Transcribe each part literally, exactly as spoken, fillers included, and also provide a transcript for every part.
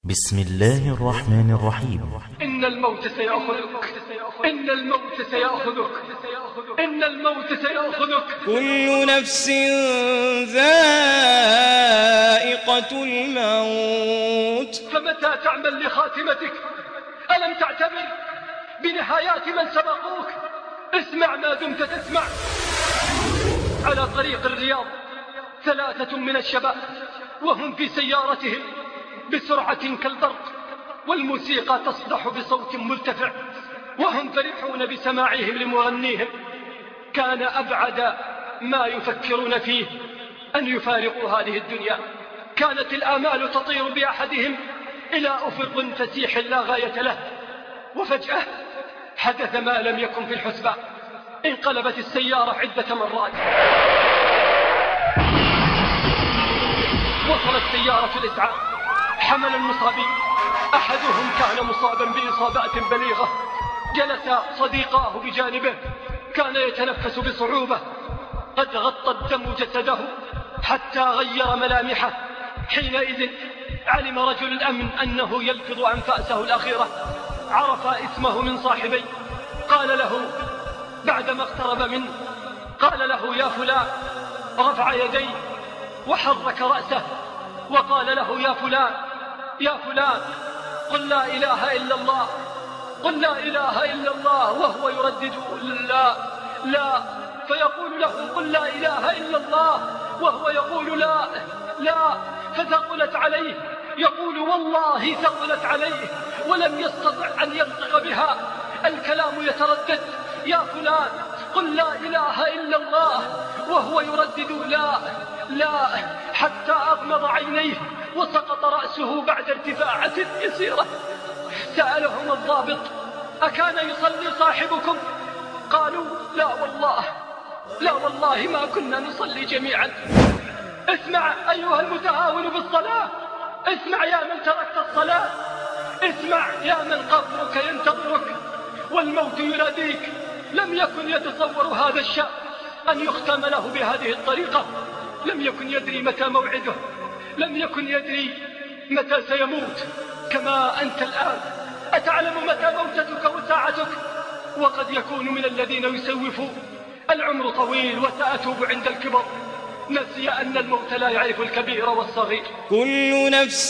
بسم الله الرحمن الرحيم. إن الموت سيأخذك، إن الموت سيأخذك، إن الموت سيأخذك. كل نفس ذائقة الموت. فمتى تعمل لخاتمتك؟ ألم تعتبر بنهايات من سبقوك؟ اسمع ما دمت تسمع. على طريق الرياض ثلاثة من الشباب وهم في سيارتهم بسرعة كالبرق، والموسيقى تصدح بصوت مرتفع، وهم فرحون بسماعهم لمغنيهم. كان أبعد ما يفكرون فيه أن يفارقوا هذه الدنيا. كانت الآمال تطير بأحدهم إلى أفق فسيح لا غاية له، وفجأة حدث ما لم يكن في الحسبان. انقلبت السيارة عدة مرات، وصلت سيارة الإسعاف، حمل المصابين. أحدهم كان مصابا بإصابات بليغة. جلس صديقاه بجانبه، كان يتنفس بصعوبة، قد غطى الدم جسده حتى غير ملامحه. حينئذ علم رجل الأمن أنه يلفظ أنفاسه الأخيرة. عرف اسمه من صاحبيه، قال له بعدما اقترب منه، قال له يا فلان. رفع يديه وحرك رأسه وقال له يا فلان يا فلان قل لا إله إلا الله، قل لا إله إلا الله، وهو يردد لا لا، فيقول له قل لا إله إلا الله، وهو يقول لا لا، فثقلت عليه، يقول والله ثقلت عليه، ولم يستطع أن ينطق بها. الكلام يتردد يا فلان قل لا إله إلا الله، وهو يردد لا لا، حتى أغمض عينيه وسقط رأسه بعد ارتفاعة يسيرة. سألهم الضابط أكان يصلي صاحبكم؟ قالوا لا والله، لا والله ما كنا نصلي جميعا. اسمع أيها المتهاون بالصلاة، اسمع يا من تركت الصلاة، اسمع يا من قبرك ينتظرك والموت يناديك. لم يكن يتصور هذا الشاب أن يختم له بهذه الطريقة. لم يكن يدري متى موعده، لم يكن يدري متى سيموت. كما أنت الآن أتعلم متى موتتك وساعتك؟ وقد يكون من الذين يسوفون العمر طويل وسأتوب عند الكبر. نسي أن الموت لا يعرف الكبير والصغير. كل نفس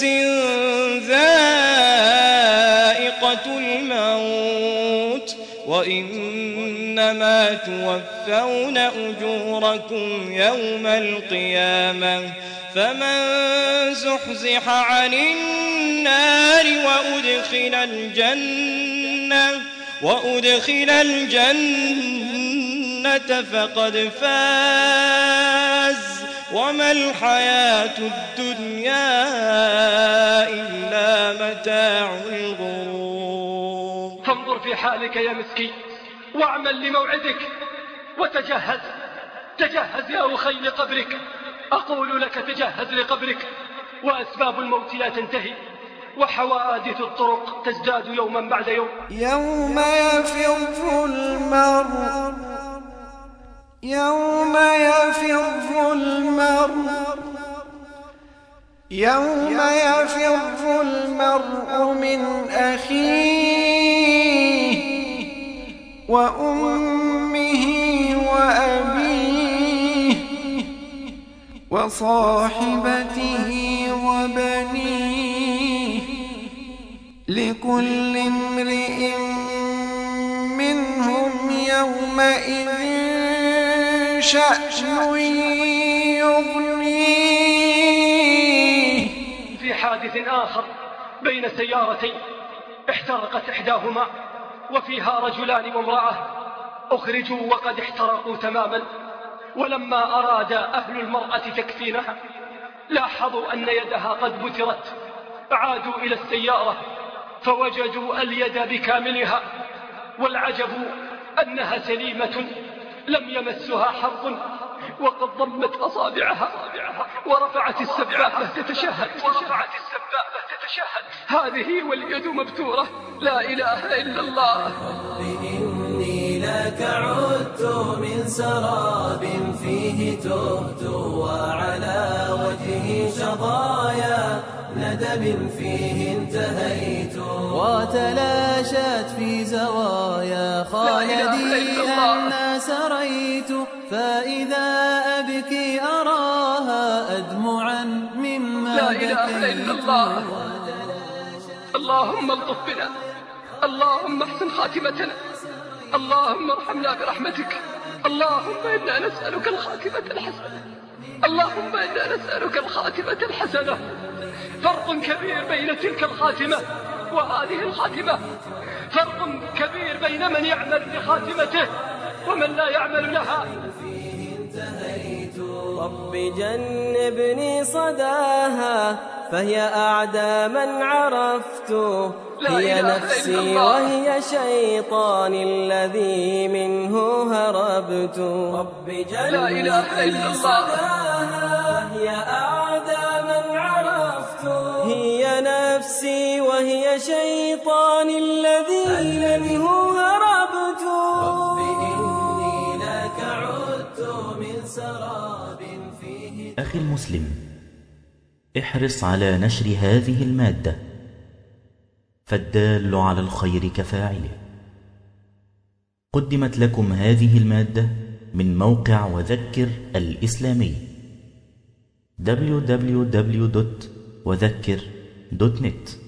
ذائقة الموت وإنما توفون أجوركم يوم القيامة. فمن زحزح عن النار وأدخل الجنة وأدخل الجنة فقد فاز، وما الحياة الدنيا إلا متاع الغرور. فانظر في حالك يا مسكين واعمل لموعدك وتجهز، تجهز يا أخي لقبرك. أقول لك تجهز لقبرك، وأسباب الموت لا تنتهي، وحوادث الطرق تزداد يوما بعد يوم. يوم يفر المرء يوم يفر المرء يوم يفر المرء من أخيه وأمه وأبيه وصاحبته وبنيه، لكل امرئ منهم يومئذ شأن يغنيه. في حادث آخر بين سيارتين احترقت إحداهما وفيها رجلان وامرأة، أخرجوا وقد احترقوا تماما. ولما أراد أهل المرأة تكفينها لاحظوا أن يدها قد بترت. عادوا إلى السيارة فوجدوا اليد بكاملها، والعجب أنها سليمة لم يمسها حرب، وقد ضمت أصابعها ورفعت السبابة تتشهد ورفعت السبابة تتشهد. هذه واليد مبتورة. لا إله إلا الله. إني لك عدت من سراب فيه تهت، وعلى وجهي شظايا أدب فيه انتهيت. وتلاشت في زوايا خالدي أن سريت، فإذا أبكي أراها أدمعا مما لا إله إلا الله. اللهم الطف بنا، اللهم احسن خاتمتنا، اللهم ارحمنا برحمتك. اللهم إنا نسألك الخاتمة الحسنة، اللهم إنا نسألك الخاتمة الحسنة. فرق كبير بين تلك الخاتمة وهذه الخاتمة، فرق كبير بين من يعمل لخاتمته ومن لا يعمل لها. رب جنبني صداها فهي أعدى من عرفت، هي نفسي وهي شيطان الذي منه هربت. رب جنبني صداها هي أعدى من عرفت، هي نفسي وهي شيطان الذي منه هربت. رب إني لك عدت من سراب فيه. أخي المسلم، احرص على نشر هذه المادة، فالدال على الخير كفاعله. قدمت لكم هذه المادة من موقع وذكر الإسلامي دبليو دبليو دبليو دوت وذكر دوت نت.